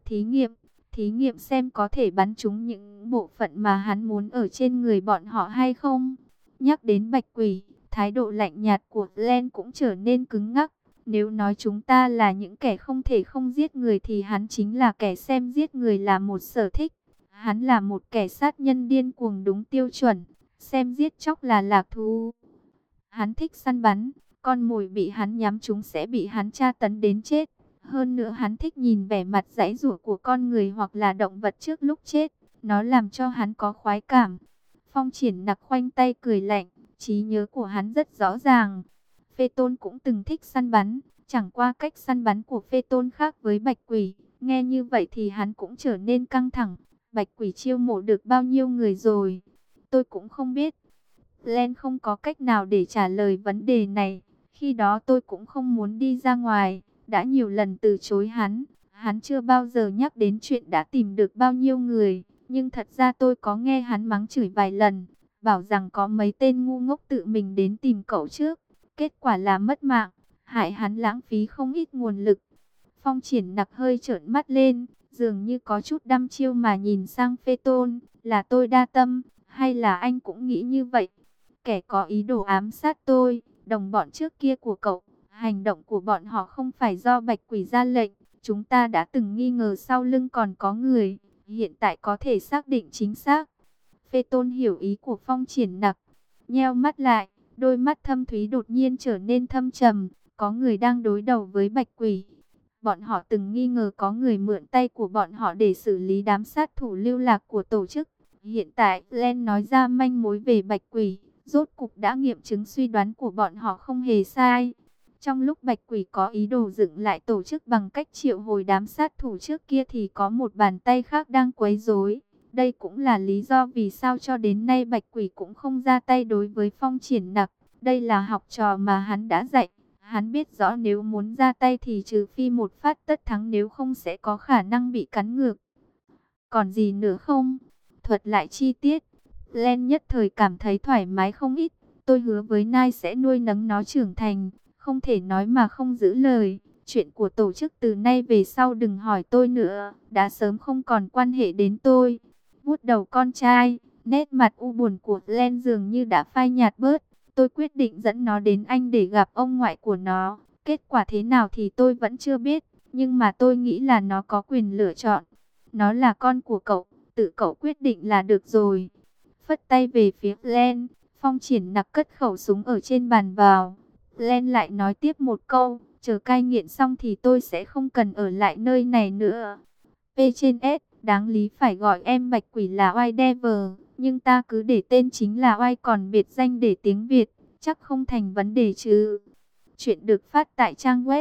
A: thí nghiệm xem có thể bắn trúng những bộ phận mà hắn muốn ở trên người bọn họ hay không. Nhắc đến Bạch Quỷ, thái độ lạnh nhạt của Len cũng trở nên cứng ngắc. Nếu nói chúng ta là những kẻ không thể không giết người thì hắn chính là kẻ xem giết người là một sở thích. Hắn là một kẻ sát nhân điên cuồng đúng tiêu chuẩn, xem giết chóc là lạc thú. Hắn thích săn bắn, con mồi bị hắn nhắm trúng sẽ bị hắn tra tấn đến chết. Hơn nữa hắn thích nhìn vẻ mặt giãy giụa của con người hoặc là động vật trước lúc chết. Nó làm cho hắn có khoái cảm. Phong Triển Nặc khoanh tay cười lạnh, trí nhớ của hắn rất rõ ràng. Phê Tôn cũng từng thích săn bắn, chẳng qua cách săn bắn của Phê Tôn khác với Bạch Quỷ. Nghe như vậy thì hắn cũng trở nên căng thẳng. Bạch Quỷ chiêu mộ được bao nhiêu người rồi? Tôi cũng không biết. Len không có cách nào để trả lời vấn đề này. Khi đó tôi cũng không muốn đi ra ngoài, đã nhiều lần từ chối hắn. Hắn chưa bao giờ nhắc đến chuyện đã tìm được bao nhiêu người. Nhưng thật ra tôi có nghe hắn mắng chửi vài lần, bảo rằng có mấy tên ngu ngốc tự mình đến tìm cậu trước. Kết quả là mất mạng, hại hắn lãng phí không ít nguồn lực. Phong Triển Nặc hơi trợn mắt lên, dường như có chút đăm chiêu mà nhìn sang Phê Tôn. Là tôi đa tâm, hay là anh cũng nghĩ như vậy? Kẻ có ý đồ ám sát tôi, đồng bọn trước kia của cậu, hành động của bọn họ không phải do Bạch Quỷ ra lệnh. Chúng ta đã từng nghi ngờ sau lưng còn có người, hiện tại có thể xác định chính xác. Phê Tôn hiểu ý của Phong Triển Nặc, nheo mắt lại, đôi mắt thâm thúy đột nhiên trở nên thâm trầm. Có người đang đối đầu với Bạch Quỷ. Bọn họ từng nghi ngờ có người mượn tay của bọn họ để xử lý đám sát thủ lưu lạc của tổ chức. Hiện tại, Len nói ra manh mối về Bạch Quỷ, rốt cục đã nghiệm chứng suy đoán của bọn họ không hề sai. Trong lúc Bạch Quỷ có ý đồ dựng lại tổ chức bằng cách triệu hồi đám sát thủ trước kia thì có một bàn tay khác đang quấy rối. Đây cũng là lý do vì sao cho đến nay Bạch Quỷ cũng không ra tay đối với Phong Triển Nặc. Đây là học trò mà hắn đã dạy. Hắn biết rõ nếu muốn ra tay thì trừ phi một phát tất thắng, nếu không sẽ có khả năng bị cắn ngược. Còn gì nữa không? Thuật lại chi tiết. Len nhất thời cảm thấy thoải mái không ít. Tôi hứa với Nai sẽ nuôi nấng nó trưởng thành. Không thể nói mà không giữ lời. Chuyện của tổ chức từ nay về sau đừng hỏi tôi nữa. Đã sớm không còn quan hệ đến tôi. Vuốt đầu con trai, nét mặt u buồn của Len dường như đã phai nhạt bớt. Tôi quyết định dẫn nó đến Anh để gặp ông ngoại của nó. Kết quả thế nào thì tôi vẫn chưa biết. Nhưng mà tôi nghĩ là nó có quyền lựa chọn. Nó là con của cậu, tự cậu quyết định là được rồi. Phất tay về phía Len, Phong Triển Nặc cất khẩu súng ở trên bàn vào. Len lại nói tiếp một câu, chờ cai nghiện xong thì tôi sẽ không cần ở lại nơi này nữa. P trên S, đáng lý phải gọi em Bạch Quỷ là Oai Devil, nhưng ta cứ để tên chính là Oai, còn biệt danh để tiếng Việt, chắc không thành vấn đề chứ. Chuyện được phát tại trang web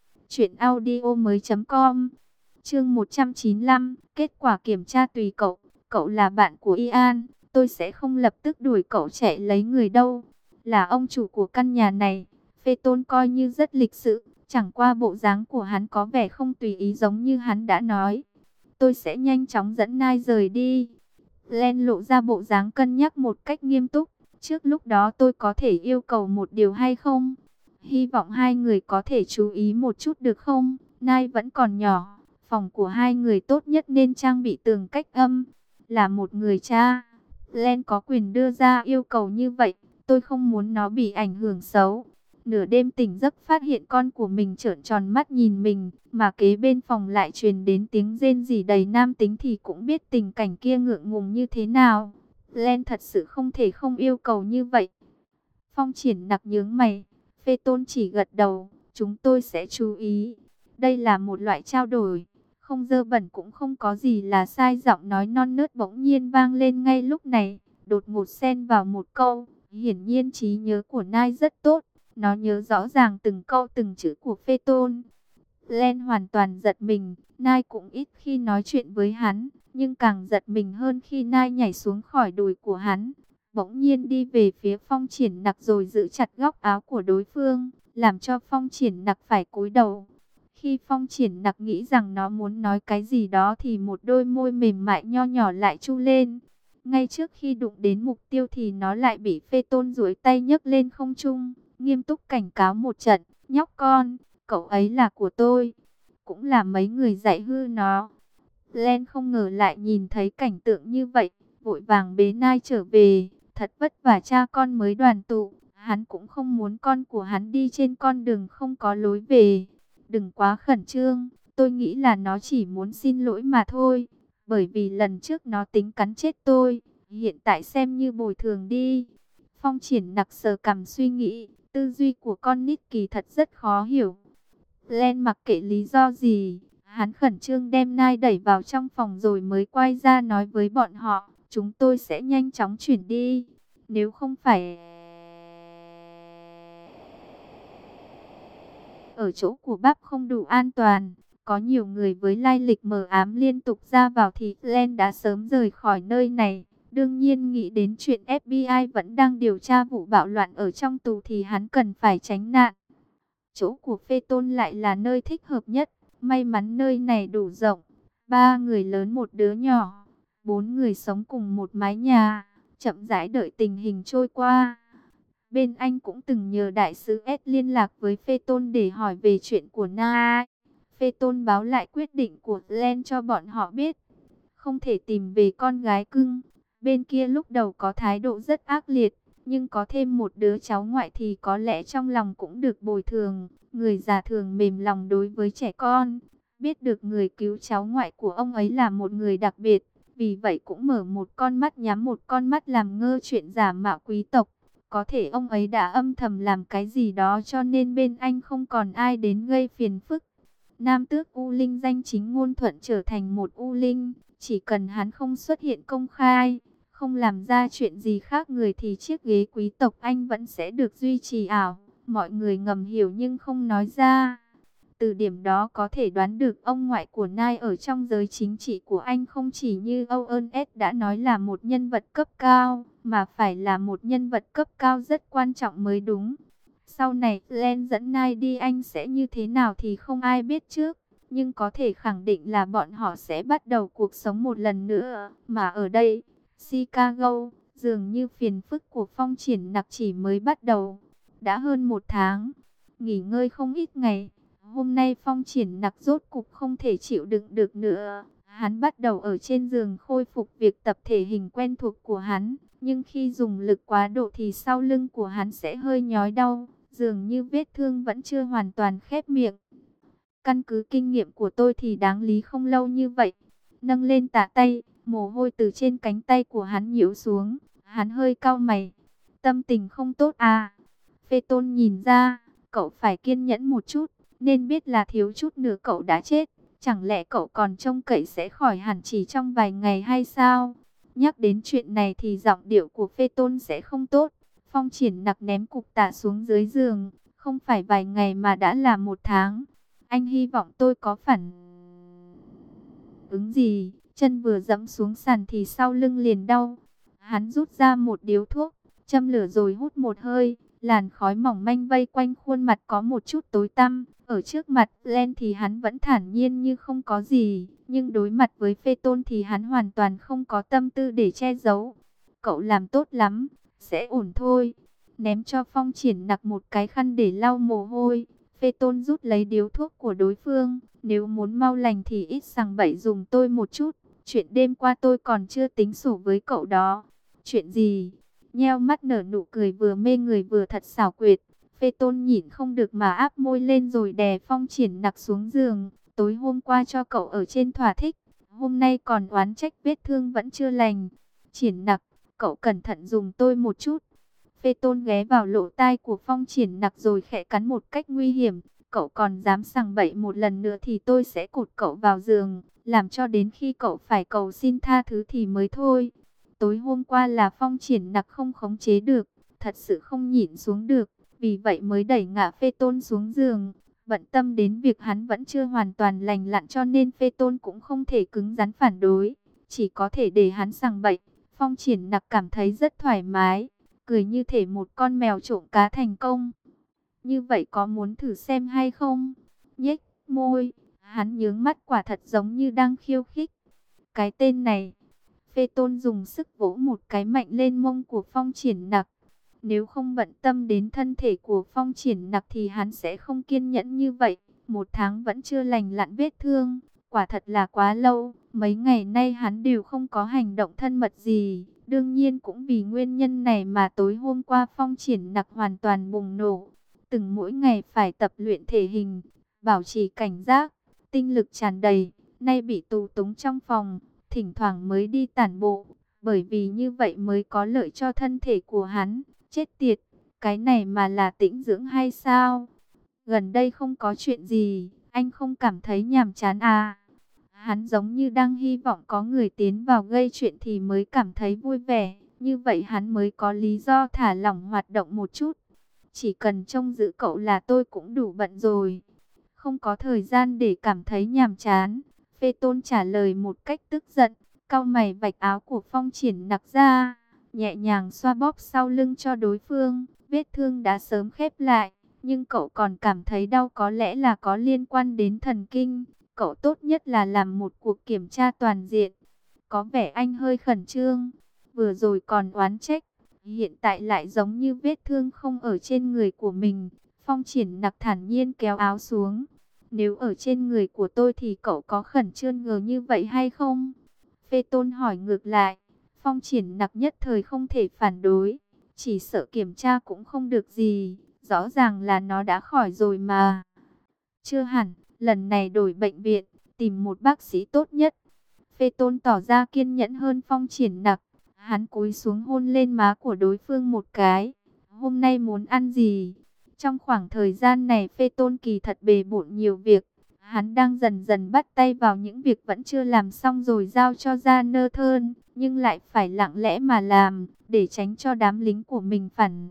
A: truyệnaudiomoi.com. Chương 195, kết quả kiểm tra tùy cậu. Cậu là bạn của Ian, tôi sẽ không lập tức đuổi cậu chạy lấy người đâu. Là ông chủ của căn nhà này, Phê Tôn coi như rất lịch sự, chẳng qua bộ dáng của hắn có vẻ không tùy ý giống như hắn đã nói. Tôi sẽ nhanh chóng dẫn Nai rời đi. Len lộ ra bộ dáng cân nhắc một cách nghiêm túc. Trước lúc đó tôi có thể yêu cầu một điều hay không? Hy vọng hai người có thể chú ý một chút được không? Nai vẫn còn nhỏ, phòng của hai người tốt nhất nên trang bị tường cách âm. Là một người cha, Len có quyền đưa ra yêu cầu như vậy. Tôi không muốn nó bị ảnh hưởng xấu. Nửa đêm tỉnh giấc phát hiện con của mình trợn tròn mắt nhìn mình, mà kế bên phòng lại truyền đến tiếng rên rỉ đầy nam tính thì cũng biết tình cảnh kia ngượng ngùng như thế nào. Len thật sự không thể không yêu cầu như vậy. Phong Triển Nặc nhướng mày, Phê Tôn chỉ gật đầu, chúng tôi sẽ chú ý. Đây là một loại trao đổi, không dơ bẩn cũng không có gì là sai. Giọng nói non nớt bỗng nhiên vang lên ngay lúc này, đột ngột xen vào một câu. Hiển nhiên trí nhớ của Nai rất tốt, nó nhớ rõ ràng từng câu từng chữ của Phê Tôn. Len hoàn toàn giật mình, Nai cũng ít khi nói chuyện với hắn, nhưng càng giật mình hơn khi Nai nhảy xuống khỏi đùi của hắn, bỗng nhiên đi về phía Phong Triển Nặc rồi giữ chặt góc áo của đối phương, làm cho Phong Triển Nặc phải cúi đầu. Khi Phong Triển Nặc nghĩ rằng nó muốn nói cái gì đó thì một đôi môi mềm mại nho nhỏ lại chu lên. Ngay trước khi đụng đến mục tiêu thì nó lại bị Phê Tôn duỗi tay nhấc lên không trung, nghiêm túc cảnh cáo một trận, nhóc con, cậu ấy là của tôi, cũng là mấy người dạy hư nó. Len không ngờ lại nhìn thấy cảnh tượng như vậy, vội vàng bế Nai trở về, thật vất vả cha con mới đoàn tụ, hắn cũng không muốn con của hắn đi trên con đường không có lối về. Đừng quá khẩn trương, tôi nghĩ là nó chỉ muốn xin lỗi mà thôi, bởi vì lần trước nó tính cắn chết tôi, hiện tại xem như bồi thường đi. Phong Triển Nặc sờ cằm suy nghĩ, tư duy của con nít kỳ thật rất khó hiểu. Len mặc kệ lý do gì, hắn khẩn trương đem Nai đẩy vào trong phòng rồi mới quay ra nói với bọn họ, chúng tôi sẽ nhanh chóng chuyển đi. Nếu không phải ở chỗ của bác không đủ an toàn, có nhiều người với lai lịch mờ ám liên tục ra vào thì Len đã sớm rời khỏi nơi này. Đương nhiên nghĩ đến chuyện FBI vẫn đang điều tra vụ bạo loạn ở trong tù thì hắn cần phải tránh nạn. Chỗ của Phê Tôn lại là nơi thích hợp nhất. May mắn nơi này đủ rộng. 3 người lớn một đứa nhỏ. 4 người sống cùng một mái nhà. Chậm rãi đợi tình hình trôi qua. Bên Anh cũng từng nhờ đại sứ S liên lạc với Phê Tôn để hỏi về chuyện của Na. Phê Tôn báo lại quyết định của Len cho bọn họ biết. Không thể tìm về con gái cưng. Bên kia lúc đầu có thái độ rất ác liệt. Nhưng có thêm một đứa cháu ngoại thì có lẽ trong lòng cũng được bồi thường. Người già thường mềm lòng đối với trẻ con. Biết được người cứu cháu ngoại của ông ấy là một người đặc biệt. Vì vậy cũng mở một con mắt nhắm một con mắt làm ngơ chuyện giả mạo quý tộc. Có thể ông ấy đã âm thầm làm cái gì đó cho nên bên Anh không còn ai đến gây phiền phức. Nam tước U Linh danh chính ngôn thuận trở thành một U Linh. Chỉ cần hắn không xuất hiện công khai, không làm ra chuyện gì khác người thì chiếc ghế quý tộc Anh vẫn sẽ được duy trì ảo. Mọi người ngầm hiểu nhưng không nói ra. Từ điểm đó có thể đoán được ông ngoại của Nai ở trong giới chính trị của Anh không chỉ như Owen S đã nói là một nhân vật cấp cao, mà phải là một nhân vật cấp cao rất quan trọng mới đúng. Sau này Len dẫn Nai đi Anh sẽ như thế nào thì không ai biết trước. Nhưng có thể khẳng định là bọn họ sẽ bắt đầu cuộc sống một lần nữa. Mà ở đây, Chicago, dường như phiền phức của Phong Triển Nặc chỉ mới bắt đầu. Đã hơn 1 tháng, nghỉ ngơi không ít ngày. Hôm nay Phong Triển Nặc rốt cục không thể chịu đựng được nữa. Hắn bắt đầu ở trên giường khôi phục việc tập thể hình quen thuộc của hắn. Nhưng khi dùng lực quá độ thì sau lưng của hắn sẽ hơi nhói đau. Dường như vết thương vẫn chưa hoàn toàn khép miệng. Căn cứ kinh nghiệm của tôi thì đáng lý không lâu như vậy. Nâng lên tạ tay, mồ hôi từ trên cánh tay của hắn nhiễu xuống. Hắn hơi cau mày. Tâm tình không tốt à? Phê Tôn nhìn ra, cậu phải kiên nhẫn một chút. Nên biết là thiếu chút nữa cậu đã chết. Chẳng lẽ cậu còn trông cậy sẽ khỏi hẳn chỉ trong vài ngày hay sao? Nhắc đến chuyện này thì giọng điệu của Phê Tôn sẽ không tốt. Phong Triển Nặc ném cục tạ xuống dưới giường. không phải vài ngày mà đã là 1 tháng. Anh hy vọng tôi có phản ứng gì. Chân vừa dẫm xuống sàn thì sau lưng liền đau. Hắn rút ra một điếu thuốc, châm lửa rồi hút một hơi. Làn khói mỏng manh vây quanh khuôn mặt có một chút tối tăm. Ở trước mặt Len thì hắn vẫn thản nhiên như không có gì. Nhưng đối mặt với Phê Tôn thì hắn hoàn toàn không có tâm tư để che giấu. Cậu làm tốt lắm, sẽ ổn thôi. Ném cho Phong Triển Nặc một cái khăn để lau mồ hôi. Phê Tôn rút lấy điếu thuốc của đối phương. Nếu muốn mau lành thì ít sằng bậy dùng tôi một chút. Chuyện đêm qua tôi còn chưa tính sổ với cậu đó. Chuyện gì? Nheo mắt nở nụ cười vừa mê người vừa thật xảo quyệt. Phê Tôn nhịn không được mà áp môi lên rồi đè Phong Triển Nặc xuống giường. Tối hôm qua cho cậu ở trên thỏa thích. Hôm nay còn oán trách vết thương vẫn chưa lành. Triển Nặc, cậu cẩn thận dùng tôi một chút. Phê Tôn ghé vào lỗ tai của Phong Triển Nặc rồi khẽ cắn một cách nguy hiểm. Cậu còn dám sằng bậy một lần nữa thì tôi sẽ cột cậu vào giường. Làm cho đến khi cậu phải cầu xin tha thứ thì mới thôi. Tối hôm qua là Phong Triển Nặc không khống chế được. Thật sự không nhịn xuống được. Vì vậy mới đẩy ngã Phê Tôn xuống giường. Bận tâm đến việc hắn vẫn chưa hoàn toàn lành lặn cho nên Phê Tôn cũng không thể cứng rắn phản đối. Chỉ có thể để hắn sằng bậy. Phong Triển Nặc cảm thấy rất thoải mái. Cười như thể một con mèo trộm cá thành công. Như vậy có muốn thử xem hay không? Nhếch môi, hắn nhướng mắt quả thật giống như đang khiêu khích. Cái tên này, Phê Tôn dùng sức vỗ một cái mạnh lên mông của Phong Triển Nặc. Nếu không bận tâm đến thân thể của Phong Triển Nặc thì hắn sẽ không kiên nhẫn như vậy. 1 tháng vẫn chưa lành lặn vết thương, quả thật là quá lâu. Mấy ngày nay hắn đều không có hành động thân mật gì. Đương nhiên cũng vì nguyên nhân này mà tối hôm qua Phong Triển Nặc hoàn toàn bùng nổ. Từng mỗi ngày phải tập luyện thể hình, bảo trì cảnh giác, tinh lực tràn đầy. Nay bị tù túng trong phòng, thỉnh thoảng mới đi tản bộ. Bởi vì như vậy mới có lợi cho thân thể của hắn. Chết tiệt, cái này mà là tĩnh dưỡng hay sao? Gần đây không có chuyện gì, anh không cảm thấy nhàm chán à? Hắn giống như đang hy vọng có người tiến vào gây chuyện thì mới cảm thấy vui vẻ. Như vậy hắn mới có lý do thả lỏng hoạt động một chút. Chỉ cần trông giữ cậu là tôi cũng đủ bận rồi. Không có thời gian để cảm thấy nhàm chán. Phê Tôn trả lời một cách tức giận. Cau mày vạch áo của Phong Triển Nặc ra. Nhẹ nhàng xoa bóp sau lưng cho đối phương. Vết thương đã sớm khép lại. Nhưng cậu còn cảm thấy đau có lẽ là có liên quan đến thần kinh. Cậu tốt nhất là làm một cuộc kiểm tra toàn diện. Có vẻ anh hơi khẩn trương. Vừa rồi còn oán trách. Hiện tại lại giống như vết thương không ở trên người của mình. Phong Triển Nặc thản nhiên kéo áo xuống. Nếu ở trên người của tôi thì cậu có khẩn trương ngờ như vậy hay không? Phê Tôn hỏi ngược lại. Phong Triển Nặc nhất thời không thể phản đối. Chỉ sợ kiểm tra cũng không được gì. Rõ ràng là nó đã khỏi rồi mà. Chưa hẳn, lần này đổi bệnh viện, tìm một bác sĩ tốt nhất. Phê Tôn tỏ ra kiên nhẫn hơn Phong Triển Nặc. Hắn cúi xuống hôn lên má của đối phương một cái. Hôm nay muốn ăn gì? Trong khoảng thời gian này Phê Tôn kỳ thật bề bộn nhiều việc. Hắn đang dần dần bắt tay vào những việc vẫn chưa làm xong rồi giao cho Gia Nơ Thơn. Nhưng lại phải lặng lẽ mà làm, để tránh cho đám lính của mình phản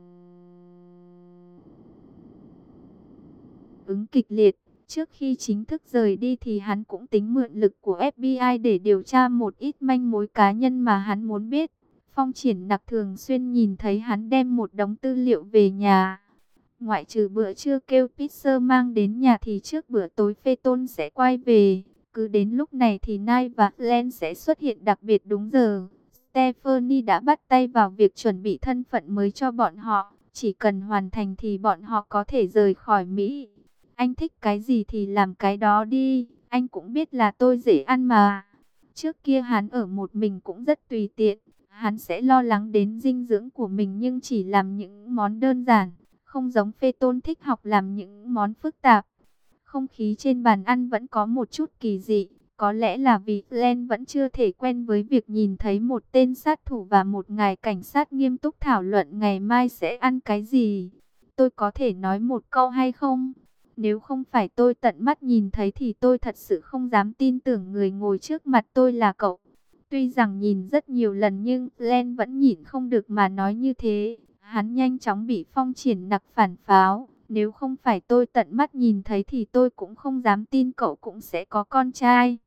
A: ứng kịch liệt. Trước khi chính thức rời đi thì hắn cũng tính mượn lực của FBI để điều tra một ít manh mối cá nhân mà hắn muốn biết. Phong Triển Nặc thường xuyên nhìn thấy hắn đem một đống tư liệu về nhà. Ngoại trừ bữa trưa kêu pizza mang đến nhà thì trước bữa tối Phê Tôn sẽ quay về. Cứ đến lúc này thì Nai và Len sẽ xuất hiện đặc biệt đúng giờ. Stephanie đã bắt tay vào việc chuẩn bị thân phận mới cho bọn họ. Chỉ cần hoàn thành thì bọn họ có thể rời khỏi Mỹ. Anh thích cái gì thì làm cái đó đi. Anh cũng biết là tôi dễ ăn mà. Trước kia hắn ở một mình cũng rất tùy tiện. Hắn sẽ lo lắng đến dinh dưỡng của mình nhưng chỉ làm những món đơn giản. Không giống Phê Tôn thích học làm những món phức tạp. Không khí trên bàn ăn vẫn có một chút kỳ dị. Có lẽ là vì Len vẫn chưa thể quen với việc nhìn thấy một tên sát thủ và một ngài cảnh sát nghiêm túc thảo luận ngày mai sẽ ăn cái gì. Tôi có thể nói một câu hay không? Nếu không phải tôi tận mắt nhìn thấy thì tôi thật sự không dám tin tưởng người ngồi trước mặt tôi là cậu. Tuy rằng nhìn rất nhiều lần nhưng Len vẫn nhịn không được mà nói như thế. Hắn nhanh chóng bị Phong Triển Nặc phản pháo. Nếu không phải tôi tận mắt nhìn thấy thì tôi cũng không dám tin cậu cũng sẽ có con trai.